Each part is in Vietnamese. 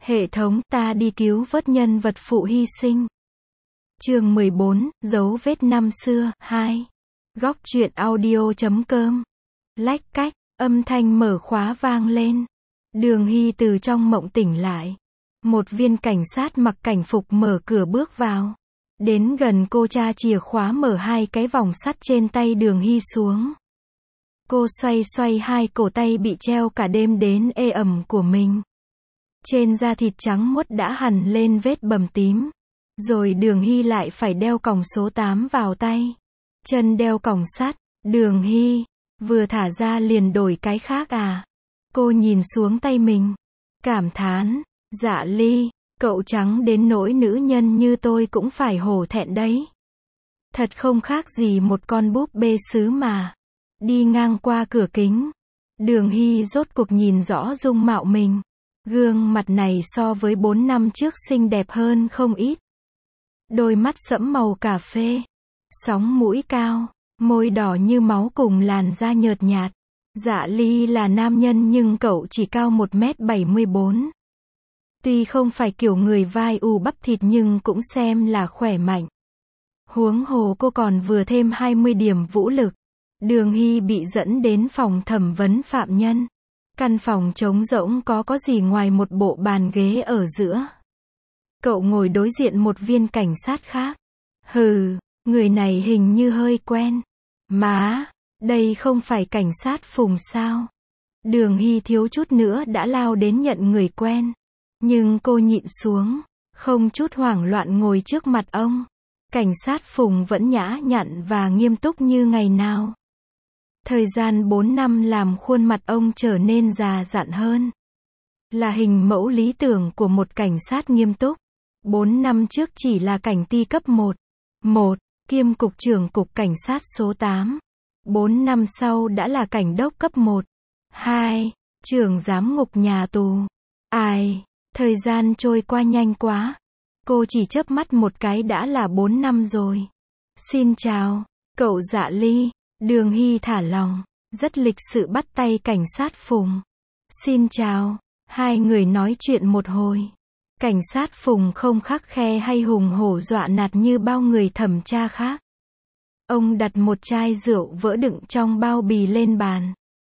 Hệ thống, ta đi cứu vớt nhân vật phụ hy sinh. Chương 14, dấu vết năm xưa, 2. Góc truyện audio.com. Lách cách, âm thanh mở khóa vang lên. Đường Hy từ trong mộng tỉnh lại. Một viên cảnh sát mặc cảnh phục mở cửa bước vào. Đến gần cô tra chìa khóa mở hai cái vòng sắt trên tay Đường Hy xuống. Cô xoay xoay hai cổ tay bị treo cả đêm đến ê ẩm của mình. Trên da thịt trắng muốt đã hằn lên vết bầm tím. Rồi Đường Hy lại phải đeo còng số 8 vào tay. Chân đeo còng sắt. Đường Hy, vừa thả ra liền đổi cái khác à? Cô nhìn xuống tay mình. Cảm thán, Dạ Ly, cậu trắng đến nỗi nữ nhân như tôi cũng phải hổ thẹn đấy. Thật không khác gì một con búp bê sứ mà. Đi ngang qua cửa kính. Đường Hy rốt cuộc nhìn rõ dung mạo mình. Gương mặt này so với 4 năm trước xinh đẹp hơn không ít. Đôi mắt sẫm màu cà phê. Sóng mũi cao. Môi đỏ như máu cùng làn da nhợt nhạt. Dạ Ly là nam nhân nhưng cậu chỉ cao 1m74. Tuy không phải kiểu người vai u bắp thịt nhưng cũng xem là khỏe mạnh. Huống hồ cô còn vừa thêm 20 điểm vũ lực. Đường Hy bị dẫn đến phòng thẩm vấn phạm nhân. Căn phòng trống rỗng có gì ngoài một bộ bàn ghế ở giữa. Cậu ngồi đối diện một viên cảnh sát khác. Hừ, người này hình như hơi quen. Má, đây không phải cảnh sát Phùng sao? Đường Hy thiếu chút nữa đã lao đến nhận người quen. Nhưng cô nhịn xuống, không chút hoảng loạn ngồi trước mặt ông. Cảnh sát Phùng vẫn nhã nhặn và nghiêm túc như ngày nào. Thời gian 4 năm làm khuôn mặt ông trở nên già dặn hơn. Là hình mẫu lý tưởng của một cảnh sát nghiêm túc. 4 năm trước chỉ là cảnh ty cấp 1, kiêm cục trưởng cục cảnh sát số 8. 4 năm sau đã là cảnh đốc cấp 1, 2, trưởng giám ngục nhà tù. Ai, thời gian trôi qua nhanh quá. Cô chỉ chớp mắt một cái đã là 4 năm rồi. Xin chào, cậu Dạ Ly. Đường Hy thả lòng, rất lịch sự bắt tay cảnh sát Phùng. Xin chào, hai người nói chuyện một hồi. Cảnh sát Phùng không khắt khe hay hùng hổ dọa nạt như bao người thẩm tra khác. Ông đặt một chai rượu vỡ đựng trong bao bì lên bàn.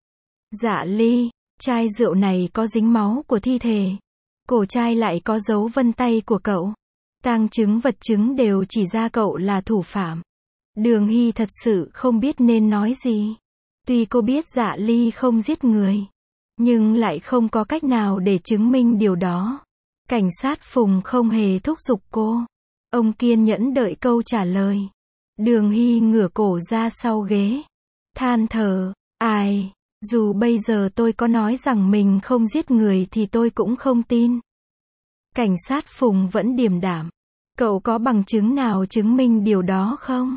Dạ Ly, chai rượu này có dính máu của thi thể. Cổ chai lại có dấu vân tay của cậu. Tang chứng vật chứng đều chỉ ra cậu là thủ phạm. Đường Hy thật sự không biết nên nói gì. Tuy cô biết Dạ Ly không giết người, nhưng lại không có cách nào để chứng minh điều đó. Cảnh sát Phùng không hề thúc giục cô. Ông kiên nhẫn đợi câu trả lời. Đường Hy ngửa cổ ra sau ghế. Than thở, ai, dù bây giờ tôi có nói rằng mình không giết người thì tôi cũng không tin. Cảnh sát Phùng vẫn điềm đạm. Cậu có bằng chứng nào chứng minh điều đó không?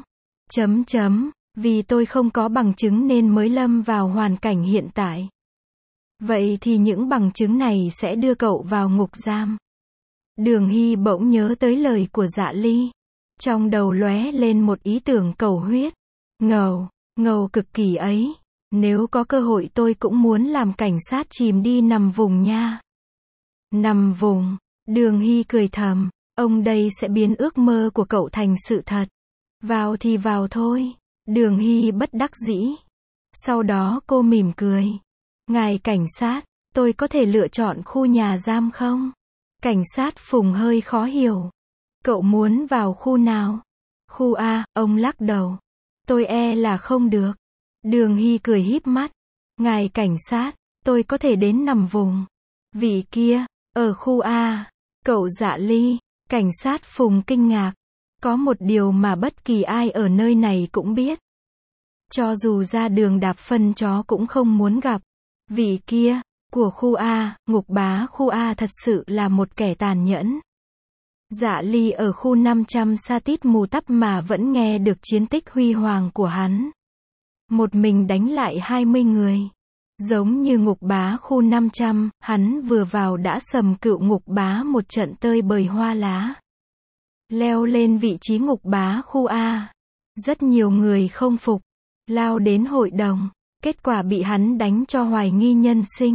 Vì tôi không có bằng chứng nên mới lâm vào hoàn cảnh hiện tại. Vậy thì những bằng chứng này sẽ đưa cậu vào ngục giam. Đường Hy bỗng nhớ tới lời của Dạ Ly. Trong đầu lóe lên một ý tưởng cầu huyết. Ngầu cực kỳ ấy. Nếu có cơ hội tôi cũng muốn làm cảnh sát chìm đi nằm vùng nha. Nằm vùng. Đường Hy cười thầm. Ông đây sẽ biến ước mơ của cậu thành sự thật. Vào thì vào thôi. Đường Hy bất đắc dĩ. Sau đó cô mỉm cười. Ngài cảnh sát, tôi có thể lựa chọn khu nhà giam không? Cảnh sát Phùng hơi khó hiểu. Cậu muốn vào khu nào? Khu A, ông lắc đầu. Tôi e là không được. Đường Hy cười híp mắt. Ngài cảnh sát, tôi có thể đến nằm vùng. Vị kia, ở khu A. Cậu Dạ Ly, cảnh sát Phùng kinh ngạc. Có một điều mà bất kỳ ai ở nơi này cũng biết. Cho dù ra đường đạp phân chó cũng không muốn gặp. Vị kia, của khu A, ngục bá khu A thật sự là một kẻ tàn nhẫn. Dạ Ly ở khu 500 sa tít mù tắp mà vẫn nghe được chiến tích huy hoàng của hắn. Một mình đánh lại 20 người. Giống như ngục bá khu 500, hắn vừa vào đã sầm cựu ngục bá một trận tơi bời hoa lá. Leo lên vị trí ngục bá khu A. Rất nhiều người không phục. Lao đến hội đồng. Kết quả bị hắn đánh cho hoài nghi nhân sinh.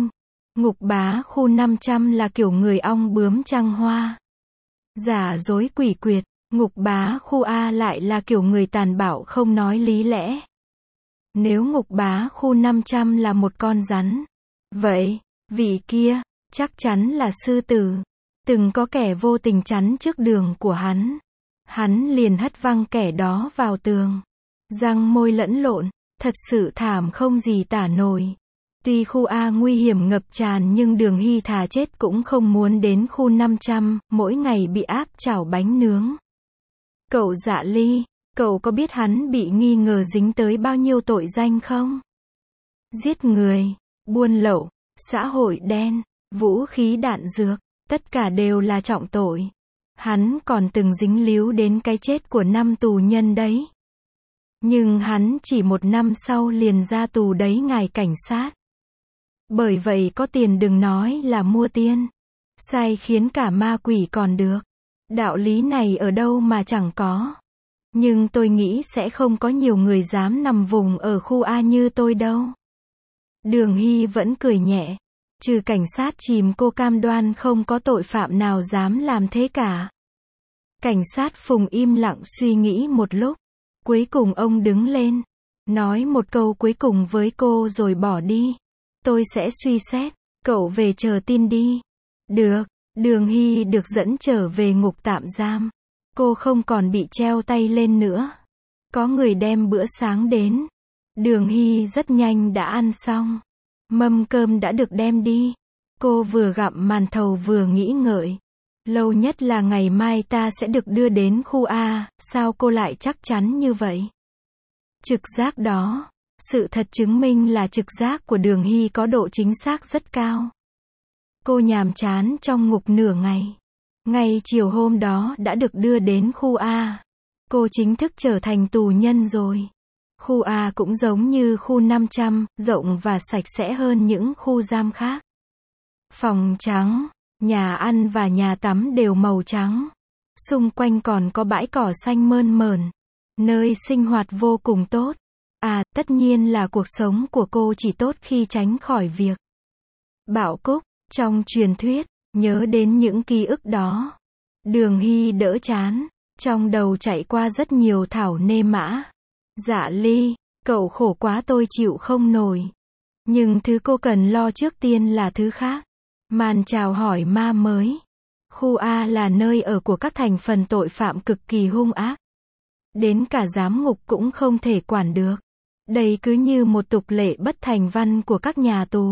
Ngục bá khu 500 là kiểu người ong bướm trăng hoa. Giả dối quỷ quyệt. Ngục bá khu A lại là kiểu người tàn bạo không nói lý lẽ. Nếu ngục bá khu 500 là một con rắn, vậy, vị kia, chắc chắn là sư tử. Từng có kẻ vô tình chắn trước đường của hắn. Hắn liền hất văng kẻ đó vào tường. Răng môi lẫn lộn, thật sự thảm không gì tả nổi. Tuy khu A nguy hiểm ngập tràn nhưng Đường Hy thà chết cũng không muốn đến khu 500, mỗi ngày bị áp chảo bánh nướng. Cậu Dạ Ly, cậu có biết hắn bị nghi ngờ dính tới bao nhiêu tội danh không? Giết người, buôn lậu, xã hội đen, vũ khí đạn dược, tất cả đều là trọng tội. Hắn còn từng dính líu đến cái chết của 5 tù nhân đấy. Nhưng hắn chỉ 1 năm sau liền ra tù đấy ngài cảnh sát. Bởi vậy có tiền đừng nói là mua tiên. Sai khiến cả ma quỷ còn được. Đạo lý này ở đâu mà chẳng có. Nhưng tôi nghĩ sẽ không có nhiều người dám nằm vùng ở khu A như tôi đâu. Đường Hy vẫn cười nhẹ. Trừ cảnh sát chìm cô cam đoan không có tội phạm nào dám làm thế cả. Cảnh sát Phùng im lặng suy nghĩ một lúc. Cuối cùng ông đứng lên. Nói một câu cuối cùng với cô rồi bỏ đi. Tôi sẽ suy xét. Cậu về chờ tin đi. Được. Đường Hy được dẫn trở về ngục tạm giam. Cô không còn bị treo tay lên nữa. Có người đem bữa sáng đến. Đường Hy rất nhanh đã ăn xong. Mâm cơm đã được đem đi. Cô vừa gặm màn thầu vừa nghĩ ngợi. Lâu nhất là ngày mai ta sẽ được đưa đến khu A, sao cô lại chắc chắn như vậy? Trực giác đó. Sự thật chứng minh là trực giác của Đường Hy có độ chính xác rất cao. Cô nhàm chán trong ngục nửa ngày. Ngay chiều hôm đó đã được đưa đến khu A. Cô chính thức trở thành tù nhân rồi. Khu A cũng giống như khu 500, rộng và sạch sẽ hơn những khu giam khác. Phòng trắng, nhà ăn và nhà tắm đều màu trắng. Xung quanh còn có bãi cỏ xanh mơn mởn. Nơi sinh hoạt vô cùng tốt. À, tất nhiên là cuộc sống của cô chỉ tốt khi tránh khỏi việc bạo cúc. Trong truyền thuyết, nhớ đến những ký ức đó. Đường Hy đỡ chán. Trong đầu chạy qua rất nhiều thảo nê mã. Dạ Ly, cậu khổ quá tôi chịu không nổi. Nhưng thứ cô cần lo trước tiên là thứ khác. Màn chào hỏi ma mới. Khu A là nơi ở của các thành phần tội phạm cực kỳ hung ác. Đến cả giám ngục cũng không thể quản được. Đây cứ như một tục lệ bất thành văn của các nhà tù.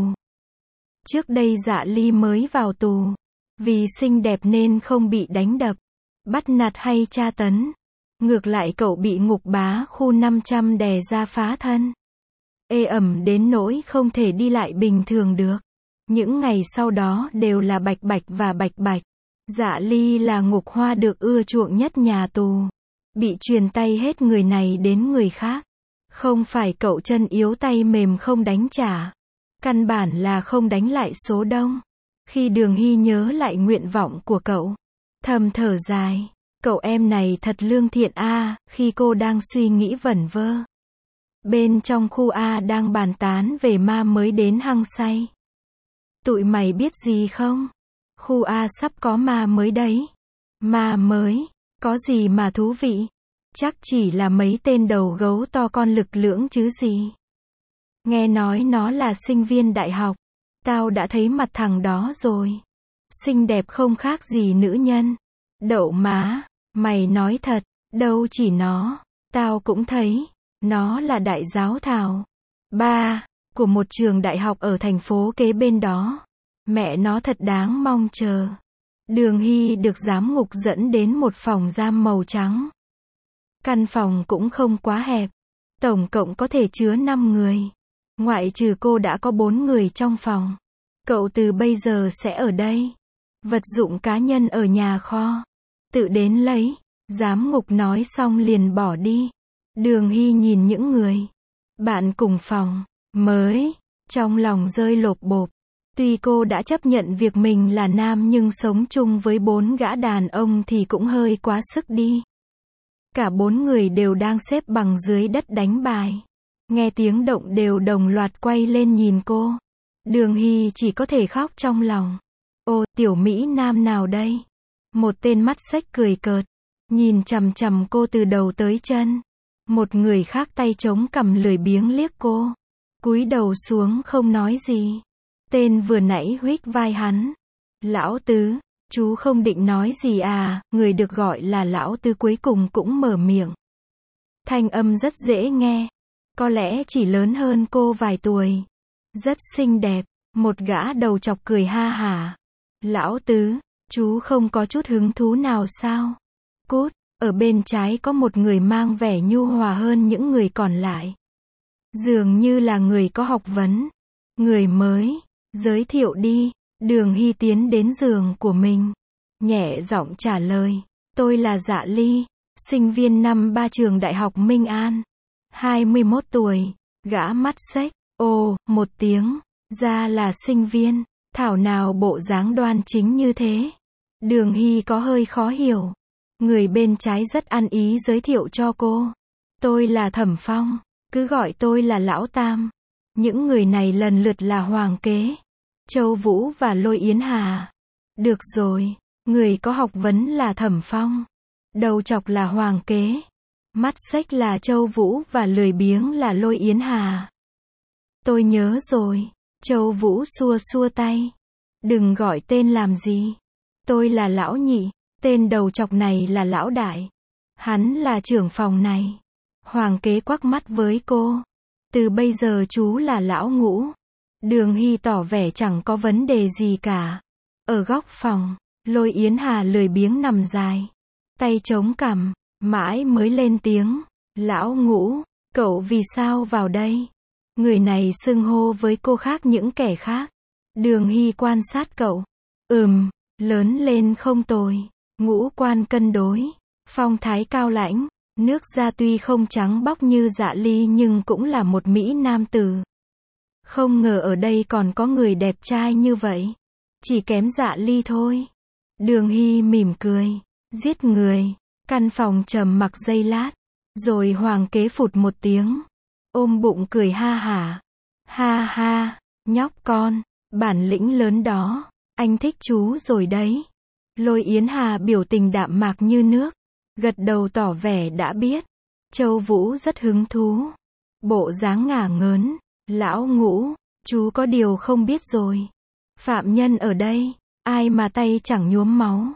Trước đây Dạ Ly mới vào tù. Vì xinh đẹp nên không bị đánh đập, bắt nạt hay tra tấn. Ngược lại cậu bị ngục bá khu 500 đè ra phá thân. Ê ẩm đến nỗi không thể đi lại bình thường được. Những ngày sau đó đều là bạch bạch và bạch bạch. Dạ Ly là ngục hoa được ưa chuộng nhất nhà tù. Bị truyền tay hết người này đến người khác. Không phải cậu chân yếu tay mềm không đánh trả. Căn bản là không đánh lại số đông. Khi Đường Hy nhớ lại nguyện vọng của cậu, thầm thở dài. Cậu em này thật lương thiện a. Khi cô đang suy nghĩ vẩn vơ, bên trong khu A đang bàn tán về ma mới đến hăng say. Tụi mày biết gì không? Khu A sắp có ma mới đấy. Ma mới? Có gì mà thú vị? Chắc chỉ là mấy tên đầu gấu to con lực lưỡng chứ gì. Nghe nói nó là sinh viên đại học. Tao đã thấy mặt thằng đó rồi. Xinh đẹp không khác gì nữ nhân. Đậu má, mày nói thật, đâu chỉ nó. Tao cũng thấy. Nó là đại giáo thảo. Ba, của một trường đại học ở thành phố kế bên đó. Mẹ nó thật đáng mong chờ. Đường Hy được giám ngục dẫn đến một phòng giam màu trắng. Căn phòng cũng không quá hẹp. Tổng cộng có thể chứa 5 người. Ngoại trừ cô đã có 4 người trong phòng. Cậu từ bây giờ sẽ ở đây. Vật dụng cá nhân ở nhà kho. Tự đến lấy. Giám ngục nói xong liền bỏ đi. Đường Hy nhìn những người bạn cùng phòng mới. Trong lòng rơi lột bột. Tuy cô đã chấp nhận việc mình là nam nhưng sống chung với 4 gã đàn ông thì cũng hơi quá sức đi. Cả 4 người đều đang xếp bằng dưới đất đánh bài. Nghe tiếng động đều đồng loạt quay lên nhìn cô. Đường Hy chỉ có thể khóc trong lòng. Ô, tiểu Mỹ Nam nào đây? Một tên mắt xếch cười cợt, nhìn chằm chằm cô từ đầu tới chân. Một người khác tay chống cằm lười biếng liếc cô, cúi đầu xuống không nói gì. Tên vừa nãy huých vai hắn. Lão Tứ, chú không định nói gì à? Người được gọi là Lão Tứ cuối cùng cũng mở miệng. Thanh âm rất dễ nghe, có lẽ chỉ lớn hơn cô vài tuổi. Rất xinh đẹp, một gã đầu chọc cười ha hả. Lão Tứ, chú không có chút hứng thú nào sao? Cút, ở bên trái có một người mang vẻ nhu hòa hơn những người còn lại. Dường như là người có học vấn. Người mới, giới thiệu đi. Đường Hy tiến đến giường của mình, nhẹ giọng trả lời. Tôi là Dạ Ly, sinh viên năm 3 trường Đại học Minh An. 21 tuổi, gã mắt xếch. Ồ, một tiếng, ra là sinh viên, thảo nào bộ dáng đoan chính như thế. Đường Hy có hơi khó hiểu. Người bên trái rất ăn ý giới thiệu cho cô. Tôi là Thẩm Phong, cứ gọi tôi là Lão Tam. Những người này lần lượt là Hoàng Kế, Châu Vũ và Lôi Yến Hà. Được rồi, người có học vấn là Thẩm Phong, đầu chọc là Hoàng Kế, mắt xếch là Châu Vũ và lười biếng là Lôi Yến Hà. Tôi nhớ rồi. Châu Vũ xua xua tay. Đừng gọi tên làm gì. Tôi là Lão Nhị, tên đầu chọc này là Lão Đại. Hắn là trưởng phòng này. Hoàng Kế quắc mắt với cô. Từ bây giờ chú là Lão Ngũ. Đường Hy tỏ vẻ chẳng có vấn đề gì cả. Ở góc phòng, Lôi Yến Hà lười biếng nằm dài, tay chống cằm, mãi mới lên tiếng. Lão Ngũ, cậu vì sao vào đây? Người này xưng hô với cô khác những kẻ khác. Đường Hy quan sát cậu. Lớn lên không tồi. Ngũ quan cân đối, phong thái cao lãnh, nước da tuy không trắng bóc như Dạ Ly nhưng cũng là một mỹ nam tử. Không ngờ ở đây còn có người đẹp trai như vậy. Chỉ kém Dạ Ly thôi. Đường Hy mỉm cười. Giết người. Căn phòng trầm mặc giây lát. Rồi Hoàng Kế phụt một tiếng, ôm bụng cười ha hả. Ha ha, nhóc con, bản lĩnh lớn đó, anh thích chú rồi đấy. Lôi Yến Hà biểu tình đạm mạc như nước, gật đầu tỏ vẻ đã biết. Châu Vũ rất hứng thú, bộ dáng ngả ngớn. Lão Ngũ, chú có điều không biết rồi. Phạm nhân ở đây, ai mà tay chẳng nhuốm máu.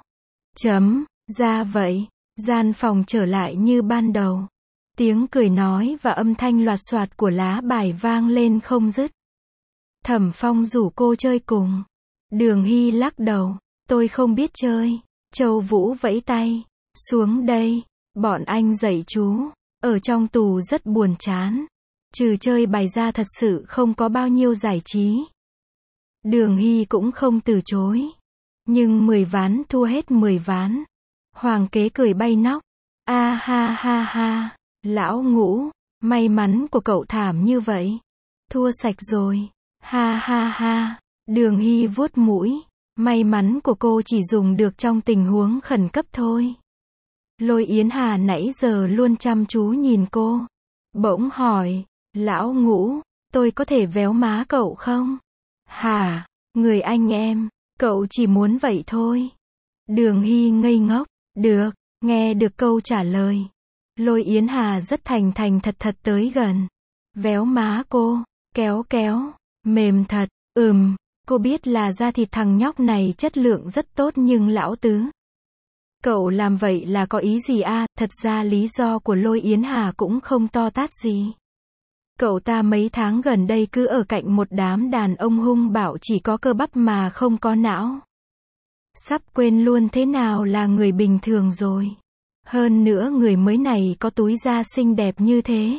Ra vậy, gian phòng trở lại như ban đầu. Tiếng cười nói và âm thanh loạt soạt của lá bài vang lên không dứt. Thẩm Phong rủ cô chơi cùng. Đường Hy lắc đầu. Tôi không biết chơi. Châu Vũ vẫy tay. Xuống đây. Bọn anh dạy chú. Ở trong tù rất buồn chán. Trừ chơi bài ra thật sự không có bao nhiêu giải trí. Đường Hy cũng không từ chối. Nhưng 10 ván thua hết 10 ván. Hoàng Kế cười bay nóc. A ha ha ha. Lão Ngũ, may mắn của cậu thảm như vậy. Thua sạch rồi. Ha ha ha. Đường Hy vuốt mũi. May mắn của cô chỉ dùng được trong tình huống khẩn cấp thôi. Lôi Yến Hà nãy giờ luôn chăm chú nhìn cô. Bỗng hỏi. Lão Ngũ, tôi có thể véo má cậu không? Hả? Người anh em, cậu chỉ muốn vậy thôi. Đường Hy ngây ngốc. Được, nghe được câu trả lời. Lôi Yến Hà rất thành thật tới gần. Véo má cô, kéo, mềm thật. Cô biết là da thịt thằng nhóc này chất lượng rất tốt nhưng Lão Tứ, cậu làm vậy là có ý gì à? Thật ra lý do của Lôi Yến Hà cũng không to tát gì. Cậu ta mấy tháng gần đây cứ ở cạnh một đám đàn ông hung bạo chỉ có cơ bắp mà không có não. Sắp quên luôn thế nào là người bình thường rồi. Hơn nữa người mới này có túi da xinh đẹp như thế.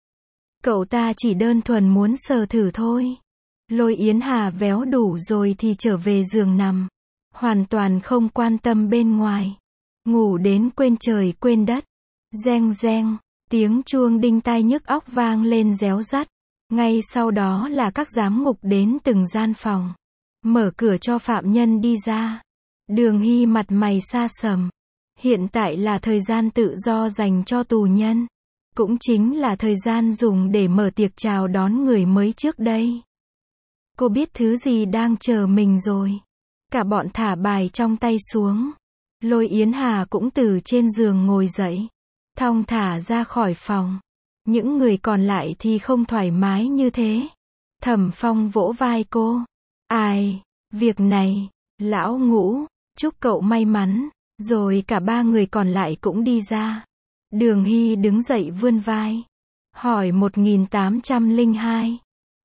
Cậu ta chỉ đơn thuần muốn sờ thử thôi. Lôi Yến Hà véo đủ rồi thì trở về giường nằm. Hoàn toàn không quan tâm bên ngoài. Ngủ đến quên trời quên đất. Reng reng, tiếng chuông đinh tai nhức óc vang lên réo rắt. Ngay sau đó là các giám ngục đến từng gian phòng. Mở cửa cho phạm nhân đi ra. Đường Hy mặt mày xa sầm. Hiện tại là thời gian tự do dành cho tù nhân. Cũng chính là thời gian dùng để mở tiệc chào đón người mới trước đây. Cô biết thứ gì đang chờ mình rồi. Cả bọn thả bài trong tay xuống. Lôi Yến Hà cũng từ trên giường ngồi dậy. Thong thả ra khỏi phòng. Những người còn lại thì không thoải mái như thế. Thẩm Phong vỗ vai cô. Ai, việc này, lão Ngũ, chúc cậu may mắn. Rồi cả ba người còn lại cũng đi ra. Đường Hy đứng dậy vươn vai. Hỏi 1802.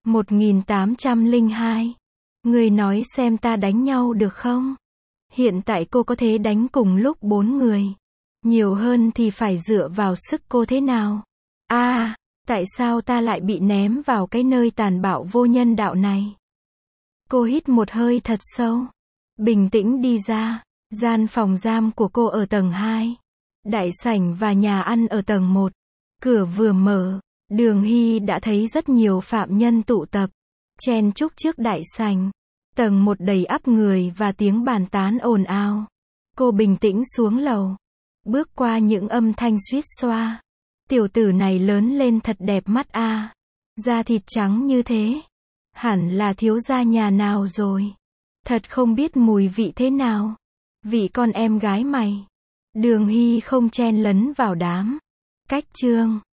1802. Người nói xem ta đánh nhau được không? Hiện tại cô có thể đánh cùng lúc 4 người. Nhiều hơn thì phải dựa vào sức cô thế nào? Tại sao ta lại bị ném vào cái nơi tàn bạo vô nhân đạo này? Cô hít một hơi thật sâu. Bình tĩnh đi ra. Gian phòng giam của cô ở tầng 2. Đại sảnh và nhà ăn ở tầng 1. Cửa vừa mở, Đường Hy đã thấy rất nhiều phạm nhân tụ tập, chen chúc trước đại sảnh. Tầng 1 đầy ắp người và tiếng bàn tán ồn ào. Cô bình tĩnh xuống lầu, bước qua những âm thanh suýt xoa. Tiểu tử này lớn lên thật đẹp mắt a. Da thịt trắng như thế. Hẳn là thiếu gia nhà nào rồi. Thật không biết mùi vị thế nào. Vị con em gái mày. Đường Hy không chen lấn vào đám. Cách chương